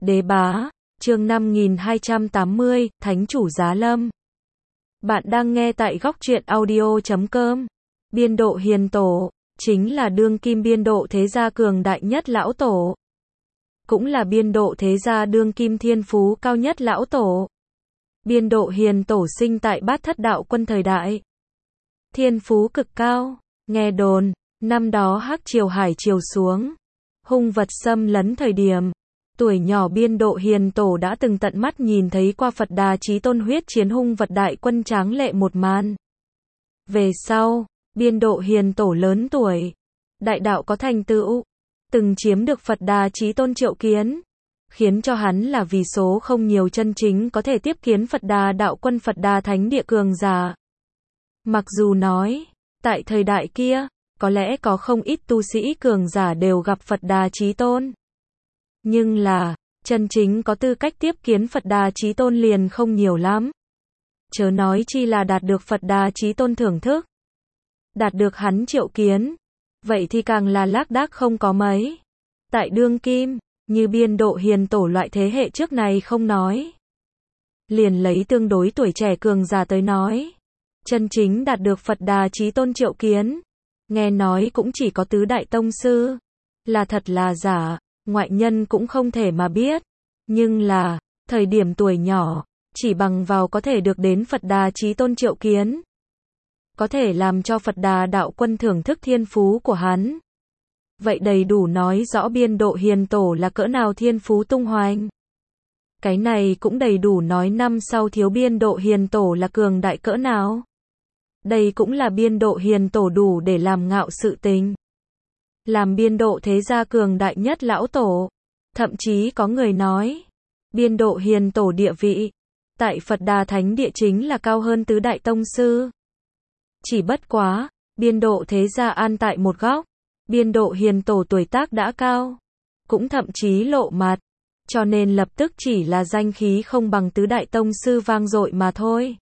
Đế bá, chương 5280, Thánh chủ giá lâm. Bạn đang nghe tại góc truyện audio.com. Biên độ hiền tổ, chính là đương kim biên độ thế gia cường đại nhất lão tổ. Cũng là biên độ thế gia đương kim thiên phú cao nhất lão tổ. Biên độ hiền tổ sinh tại Bát Thất Đạo Quân thời đại. Thiên phú cực cao, nghe đồn, năm đó Hắc Triều Hải Triều xuống, hung vật xâm lấn thời điểm. Tuổi nhỏ biên độ hiền tổ đã từng tận mắt nhìn thấy qua Phật Đà Chí Tôn huyết chiến hung vật đại quân tráng lệ một màn. Về sau, biên độ hiền tổ lớn tuổi, đại đạo có thành tựu, từng chiếm được Phật Đà Chí Tôn triệu kiến, khiến cho hắn là vì số không nhiều chân chính có thể tiếp kiến Phật Đà đạo quân Phật Đà Thánh Địa cường giả. Mặc dù nói, tại thời đại kia, có lẽ có không ít tu sĩ cường giả đều gặp Phật Đà Chí Tôn. Nhưng là, chân chính có tư cách tiếp kiến Phật Đà Chí Tôn liền không nhiều lắm. Chớ nói chi là đạt được Phật Đà Chí Tôn thưởng thức, đạt được hắn triệu kiến, vậy thì càng là lác đác không có mấy. Tại đương kim, như biên độ hiền tổ loại thế hệ trước này không nói. Liền lấy tương đối tuổi trẻ cường giả tới nói. Chân chính đạt được Phật Đà Chí Tôn triệu kiến, nghe nói cũng chỉ có tứ đại tông sư. Là thật là giả, ngoại nhân cũng không thể mà biết. Nhưng là, thời điểm tuổi nhỏ, chỉ bằng vào có thể được đến Phật Đà Chí Tôn triệu kiến, có thể làm cho Phật Đà đạo quân thưởng thức thiên phú của hắn. Vậy đầy đủ nói rõ biên độ hiền tổ là cỡ nào thiên phú tung hoành. Cái này cũng đầy đủ nói năm sau thiếu biên độ hiền tổ là cường đại cỡ nào. Đây cũng là biên độ hiền tổ đủ để làm ngạo sự tình. Làm biên độ thế gia cường đại nhất lão tổ. Thậm chí có người nói, biên độ hiền tổ địa vị, tại Phật Đà Thánh Địa chính là cao hơn tứ đại tông sư. Chỉ bất quá, biên độ thế gia an tại một góc, biên độ hiền tổ tuổi tác đã cao, cũng thậm chí lộ mặt, cho nên lập tức chỉ là danh khí không bằng tứ đại tông sư vang dội mà thôi.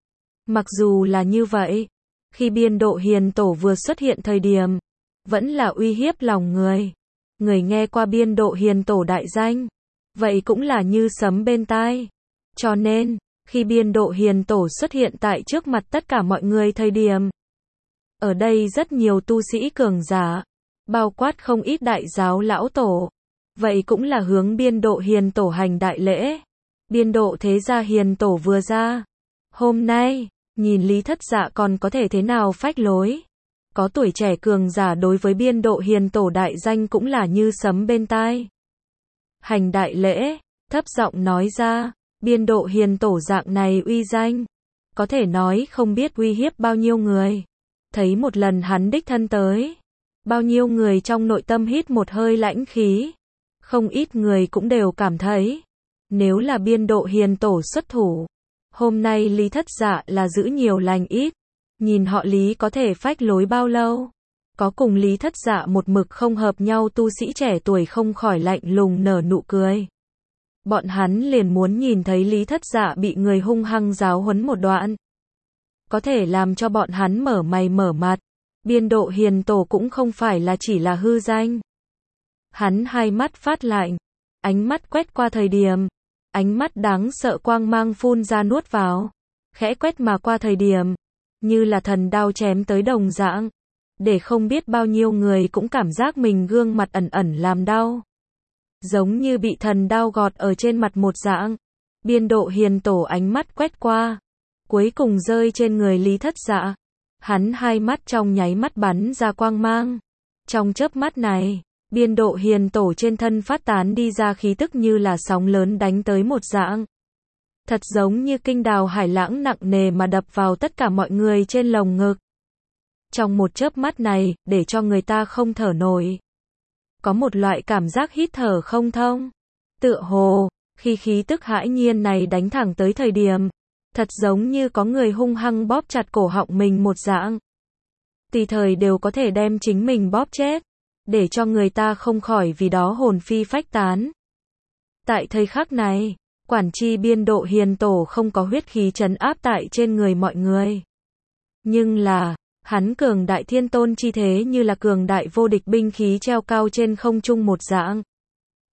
Mặc dù là như vậy, khi biên độ hiền tổ vừa xuất hiện thời điểm, vẫn là uy hiếp lòng người. Người nghe qua biên độ hiền tổ đại danh, vậy cũng là như sấm bên tai. Cho nên, khi biên độ hiền tổ xuất hiện tại trước mặt tất cả mọi người thời điểm, ở đây rất nhiều tu sĩ cường giả, bao quát không ít đại giáo lão tổ, vậy cũng là hướng biên độ hiền tổ hành đại lễ. Biên độ thế gia hiền tổ vừa ra, hôm nay, nhìn Lý Thất Dạ còn có thể thế nào phách lối. Có tuổi trẻ cường giả đối với biên độ hiền tổ đại danh cũng là như sấm bên tai. Hành đại lễ, thấp giọng nói ra, biên độ hiền tổ dạng này uy danh, có thể nói không biết uy hiếp bao nhiêu người. Thấy một lần hắn đích thân tới, bao nhiêu người trong nội tâm hít một hơi lãnh khí. Không ít người cũng đều cảm thấy, nếu là biên độ hiền tổ xuất thủ, hôm nay Lý Thất Dạ là giữ nhiều lành ít. Nhìn họ Lý có thể phách lối bao lâu. Có cùng Lý Thất Dạ một mực không hợp nhau tu sĩ trẻ tuổi không khỏi lạnh lùng nở nụ cười. Bọn hắn liền muốn nhìn thấy Lý Thất Dạ bị người hung hăng giáo huấn một đoạn. Có thể làm cho bọn hắn mở mày mở mặt. Biên độ hiền tổ cũng không phải là chỉ là hư danh. Hắn hai mắt phát lạnh, ánh mắt quét qua thời điểm, ánh mắt đáng sợ quang mang phun ra nuốt vào, khẽ quét mà qua thời điểm, như là thần đao chém tới đồng dạng, để không biết bao nhiêu người cũng cảm giác mình gương mặt ẩn ẩn làm đau. Giống như bị thần đao gọt ở trên mặt một dạng. Biên độ hiền tổ ánh mắt quét qua, cuối cùng rơi trên người Lý Thất Dạ. Hắn hai mắt trong nháy mắt bắn ra quang mang. Trong chớp mắt này, biên độ hiền tổ trên thân phát tán đi ra khí tức như là sóng lớn đánh tới một dạng. Thật giống như kinh đào hải lãng nặng nề mà đập vào tất cả mọi người trên lồng ngực. Trong một chớp mắt này, để cho người ta không thở nổi. Có một loại cảm giác hít thở không thông. Tựa hồ, khi khí tức hãi nhiên này đánh thẳng tới thời điểm, thật giống như có người hung hăng bóp chặt cổ họng mình một dạng. Tùy thời đều có thể đem chính mình bóp chết, để cho người ta không khỏi vì đó hồn phi phách tán. Tại thời khắc này, quản chi biên độ hiền tổ không có huyết khí trấn áp tại trên người mọi người. Nhưng là, hắn cường đại thiên tôn chi thế như là cường đại vô địch binh khí treo cao trên không trung một dạng.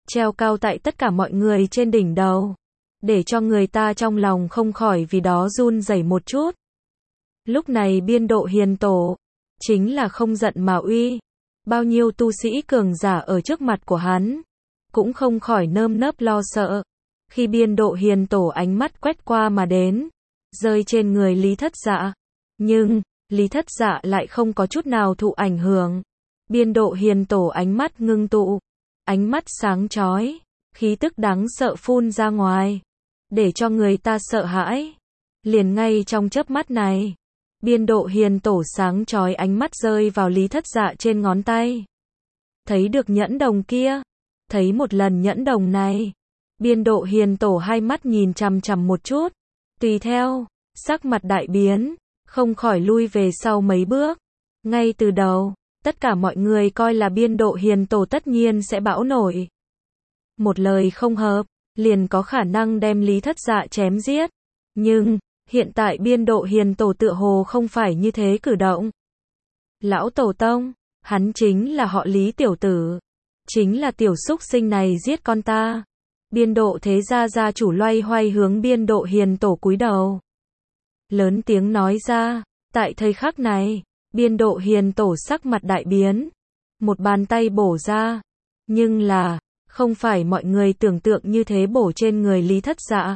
treo cao tại tất cả mọi người trên đỉnh đầu, để cho người ta trong lòng không khỏi vì đó run rẩy một chút. Lúc này biên độ hiền tổ, chính là không giận mà uy, bao nhiêu tu sĩ cường giả ở trước mặt của hắn, cũng không khỏi nơm nớp lo sợ. Khi biên độ hiền tổ ánh mắt quét qua mà đến, rơi trên người Lý Thất Dạ, nhưng Lý Thất Dạ lại không có chút nào thụ ảnh hưởng. Biên độ hiền tổ ánh mắt ngưng tụ, ánh mắt sáng chói, khí tức đáng sợ phun ra ngoài, để cho người ta sợ hãi. Liền ngay trong chớp mắt này, biên độ hiền tổ sáng chói ánh mắt rơi vào Lý Thất Dạ trên ngón tay. Thấy được nhẫn đồng kia, thấy một lần nhẫn đồng này, biên độ hiền tổ hai mắt nhìn chằm chằm một chút, tùy theo, sắc mặt đại biến, không khỏi lui về sau mấy bước. Ngay từ đầu, tất cả mọi người coi là biên độ hiền tổ tất nhiên sẽ bão nổi. Một lời không hợp, liền có khả năng đem Lý Thất Dạ chém giết. Nhưng, hiện tại biên độ hiền tổ tựa hồ không phải như thế cử động. Lão tổ tông, hắn chính là họ Lý tiểu tử. Chính là tiểu súc sinh này giết con ta. Biên độ thế gia gia chủ loay hoay hướng biên độ hiền tổ cúi đầu. Lớn tiếng nói ra, tại thời khắc này, biên độ hiền tổ sắc mặt đại biến. Một bàn tay bổ ra. Nhưng là, không phải mọi người tưởng tượng như thế bổ trên người Lý Thất Dạ.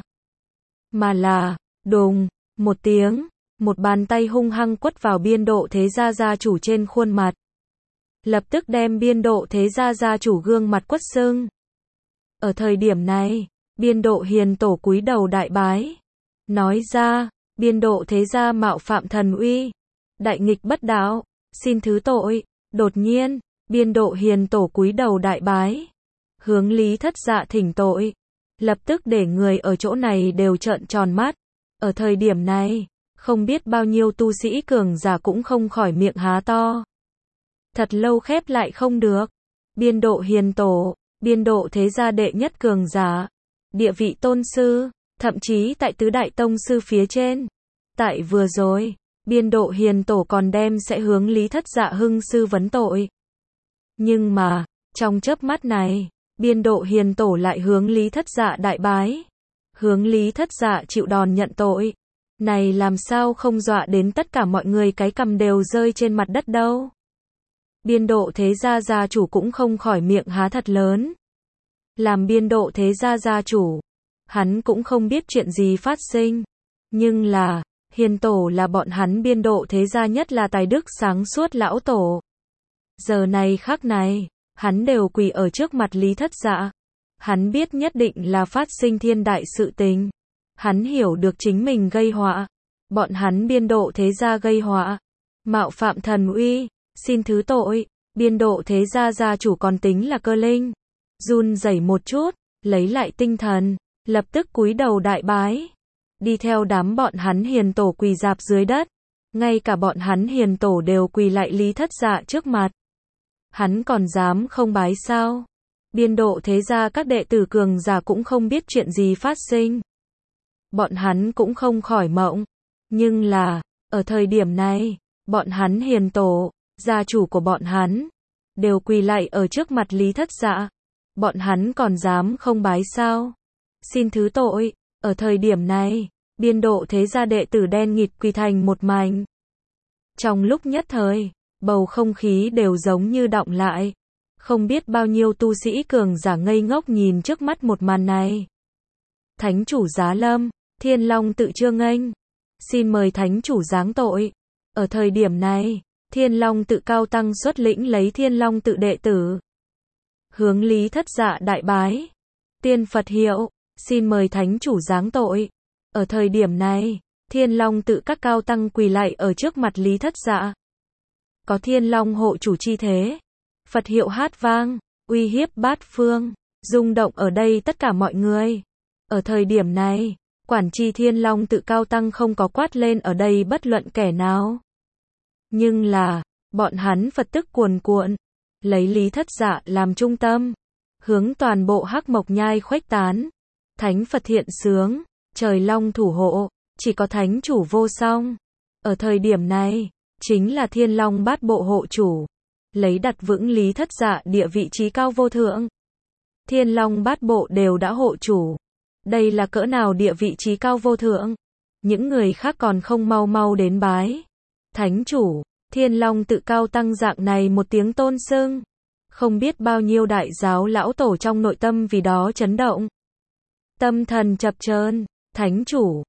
Mà là, đùng, một tiếng, một bàn tay hung hăng quất vào biên độ thế gia gia chủ trên khuôn mặt. Lập tức đem biên độ thế gia gia chủ gương mặt quất sưng. Ở thời điểm này, biên độ hiền tổ cúi đầu đại bái. Nói ra, biên độ thế gia mạo phạm thần uy. Đại nghịch bất đạo, xin thứ tội. Đột nhiên, biên độ hiền tổ cúi đầu đại bái. Hướng Lý Thất Dạ thỉnh tội. Lập tức để người ở chỗ này đều trợn tròn mắt. Ở thời điểm này, không biết bao nhiêu tu sĩ cường giả cũng không khỏi miệng há to. Thật lâu khép lại không được. Biên độ hiền tổ, biên độ thế gia đệ nhất cường giả, địa vị tôn sư, thậm chí tại tứ đại tông sư phía trên. Tại vừa rồi, biên độ hiền tổ còn đem sẽ hướng Lý Thất Dạ hưng sư vấn tội. Nhưng mà, trong chớp mắt này, biên độ hiền tổ lại hướng Lý Thất Dạ đại bái. Hướng Lý Thất Dạ chịu đòn nhận tội. Này làm sao không dọa đến tất cả mọi người cái cằm đều rơi trên mặt đất đâu. Biên độ thế gia gia chủ cũng không khỏi miệng há thật lớn. Làm biên độ thế gia gia chủ, hắn cũng không biết chuyện gì phát sinh. Nhưng là, hiền tổ là bọn hắn biên độ thế gia nhất là tài đức sáng suốt lão tổ. Giờ này khắc này, hắn đều quỳ ở trước mặt Lý Thất Dạ. Hắn biết nhất định là phát sinh thiên đại sự tình. Hắn hiểu được chính mình gây họa. Bọn hắn biên độ thế gia gây họa. Mạo phạm thần uy, xin thứ tội. Biên độ thế gia gia chủ còn tính là cơ linh. Run rẩy một chút, lấy lại tinh thần, lập tức cúi đầu đại bái. Đi theo đám bọn hắn hiền tổ quỳ rạp dưới đất. Ngay cả bọn hắn hiền tổ đều quỳ lại Lý Thất Dạ trước mặt. Hắn còn dám không bái sao? Biên độ thế gia các đệ tử cường giả cũng không biết chuyện gì phát sinh. Bọn hắn cũng không khỏi mộng. Nhưng là, ở thời điểm này, bọn hắn hiền tổ, gia chủ của bọn hắn, đều quỳ lại ở trước mặt Lý Thất Dạ. Bọn hắn còn dám không bái sao? Xin thứ tội. Ở thời điểm này, biên độ thế gia đệ tử đen nghịt quỳ thành một mảnh. Trong lúc nhất thời, bầu không khí đều giống như đọng lại. Không biết bao nhiêu tu sĩ cường giả ngây ngốc nhìn trước mắt một màn này. Thánh chủ Giá Lâm, Thiên Long tự chưa nghênh. Xin mời thánh chủ giáng tội. Ở thời điểm này, Thiên Long tự cao tăng xuất lĩnh lấy Thiên Long tự đệ tử. Hướng Lý Thất Dạ đại bái. Tiên Phật hiệu, xin mời thánh chủ giáng tội. Ở thời điểm này, Thiên Long tự các cao tăng quỳ lại ở trước mặt Lý Thất Dạ. Có Thiên Long hộ chủ chi thế. Phật hiệu hát vang, uy hiếp bát phương, rung động ở đây tất cả mọi người. Ở thời điểm này, quản tri Thiên Long tự cao tăng không có quát lên ở đây bất luận kẻ nào. Nhưng là, bọn hắn Phật tức cuồn cuộn, lấy Lý Thất Dạ làm trung tâm, hướng toàn bộ Hắc Mộc Nhai khuếch tán. Thánh Phật hiện sướng, trời long thủ hộ, chỉ có thánh chủ vô song. Ở thời điểm này, chính là Thiên Long bát bộ hộ chủ. Lấy đặt vững Lý Thất Dạ địa vị trí cao vô thượng. Thiên Long Bát Bộ đều đã hộ chủ. Đây là cỡ nào địa vị trí cao vô thượng. Những người khác còn không mau mau đến bái. Thánh chủ, Thiên Long tự cao tăng dạng này một tiếng tôn xưng. Không biết bao nhiêu đại giáo lão tổ trong nội tâm vì đó chấn động. Tâm thần chập chờn, thánh chủ,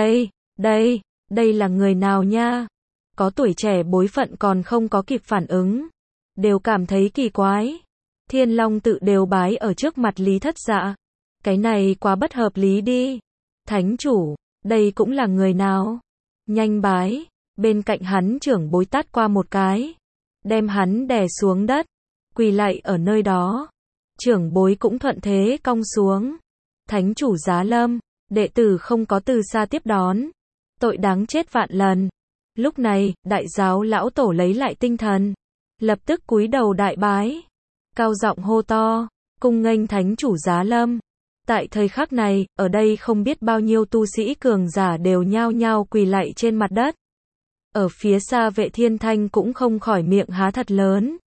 đây là người nào nha? Có tuổi trẻ bối phận còn không có kịp phản ứng. Đều cảm thấy kỳ quái. Thiên Long tự đều bái ở trước mặt Lý Thất Dạ. Cái này quá bất hợp lý đi. Thánh chủ, đây cũng là người nào? Nhanh bái. Bên cạnh hắn trưởng bối tát qua một cái. Đem hắn đè xuống đất. Quỳ lạy ở nơi đó. Trưởng bối cũng thuận thế cong xuống. Thánh chủ Giá Lâm, đệ tử không có từ xa tiếp đón. Tội đáng chết vạn lần. Lúc này, đại giáo lão tổ lấy lại tinh thần. Lập tức cúi đầu đại bái. Cao giọng hô to, cung nghênh thánh chủ Giá Lâm. Tại thời khắc này, ở đây không biết bao nhiêu tu sĩ cường giả đều nhao nhao quỳ lạy trên mặt đất. Ở phía xa Vệ Thiên Thanh cũng không khỏi miệng há thật lớn.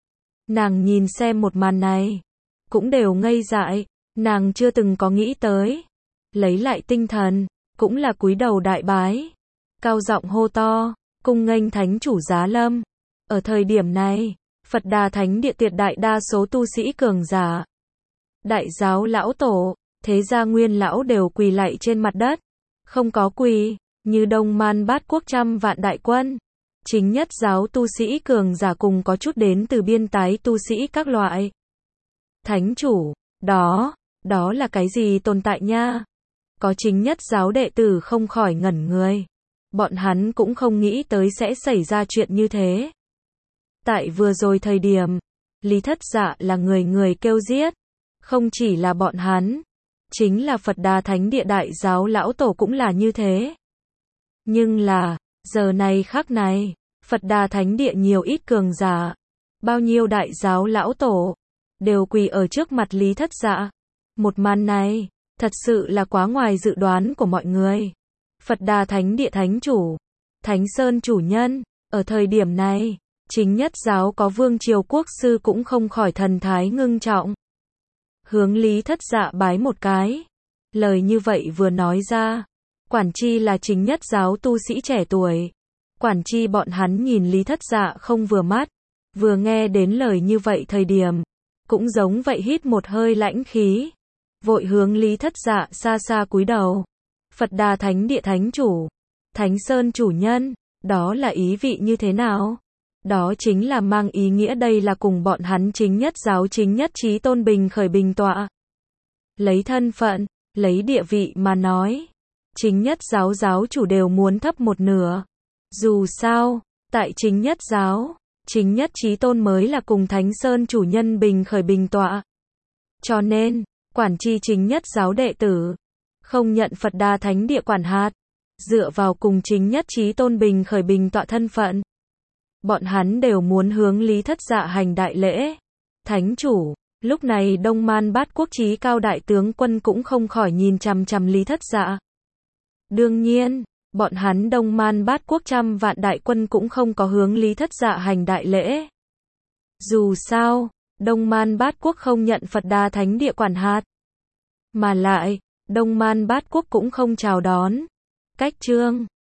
Nàng nhìn xem một màn này, cũng đều ngây dại, nàng chưa từng có nghĩ tới. Lấy lại tinh thần, cũng là cúi đầu đại bái. Cao giọng hô to, cung nghênh thánh chủ Giá Lâm. Ở thời điểm này, Phật Đà Thánh Địa tuyệt đại đa số tu sĩ cường giả, đại giáo lão tổ, thế gia nguyên lão đều quỳ lạy trên mặt đất. Không có quỳ, như Đông Man Bát Quốc trăm vạn đại quân. Chính nhất giáo tu sĩ cường giả cùng có chút đến từ biên tái tu sĩ các loại. Thánh chủ, đó là cái gì tồn tại nha? Có chính nhất giáo đệ tử không khỏi ngẩn người. Bọn hắn cũng không nghĩ tới sẽ xảy ra chuyện như thế. Tại vừa rồi thời điểm, Lý Thất Dạ là người kêu giết. Không chỉ là bọn hắn, chính là Phật Đà Thánh Địa đại giáo lão tổ cũng là như thế. Nhưng là, giờ này khắc này, Phật Đà Thánh Địa nhiều ít cường giả, bao nhiêu đại giáo lão tổ, đều quỳ ở trước mặt Lý Thất Dạ. Một màn này, thật sự là quá ngoài dự đoán của mọi người. Phật Đà Thánh Địa thánh chủ, Thánh Sơn chủ nhân, ở thời điểm này, chính nhất giáo có Vương Triều Quốc sư cũng không khỏi thần thái ngưng trọng. Hướng Lý Thất Dạ bái một cái. Lời như vậy vừa nói ra, quản chi là chính nhất giáo tu sĩ trẻ tuổi. Quản chi bọn hắn nhìn Lý Thất Dạ không vừa mắt. Vừa nghe đến lời như vậy thời điểm, cũng giống vậy hít một hơi lãnh khí. Vội hướng Lý Thất Dạ xa xa cúi đầu. Phật Đà Thánh Địa thánh chủ, Thánh Sơn chủ nhân, đó là ý vị như thế nào? Đó chính là mang ý nghĩa đây là cùng bọn hắn chính nhất giáo chính nhất chí tôn bình khởi bình tọa. Lấy thân phận, lấy địa vị mà nói, chính nhất giáo giáo chủ đều muốn thấp một nửa. Dù sao, tại chính nhất giáo, chính nhất chí tôn mới là cùng Thánh Sơn chủ nhân bình khởi bình tọa. Cho nên, quản chi chính nhất giáo đệ tử, không nhận Phật Đà Thánh Địa quản hạt, dựa vào cùng chính nhất chí tôn bình khởi bình tọa thân phận. Bọn hắn đều muốn hướng Lý Thất Dạ hành đại lễ. Thánh chủ, lúc này Đông Man Bát Quốc chí cao đại tướng quân cũng không khỏi nhìn chằm chằm Lý Thất Dạ. Đương nhiên, bọn hắn Đông Man Bát Quốc trăm vạn đại quân cũng không có hướng Lý Thất Dạ hành đại lễ. Dù sao, Đông Man Bát Quốc không nhận Phật Đà Thánh Địa quản hạt. Mà lại, Đông Man Bát Quốc cũng không chào đón. Cách trương,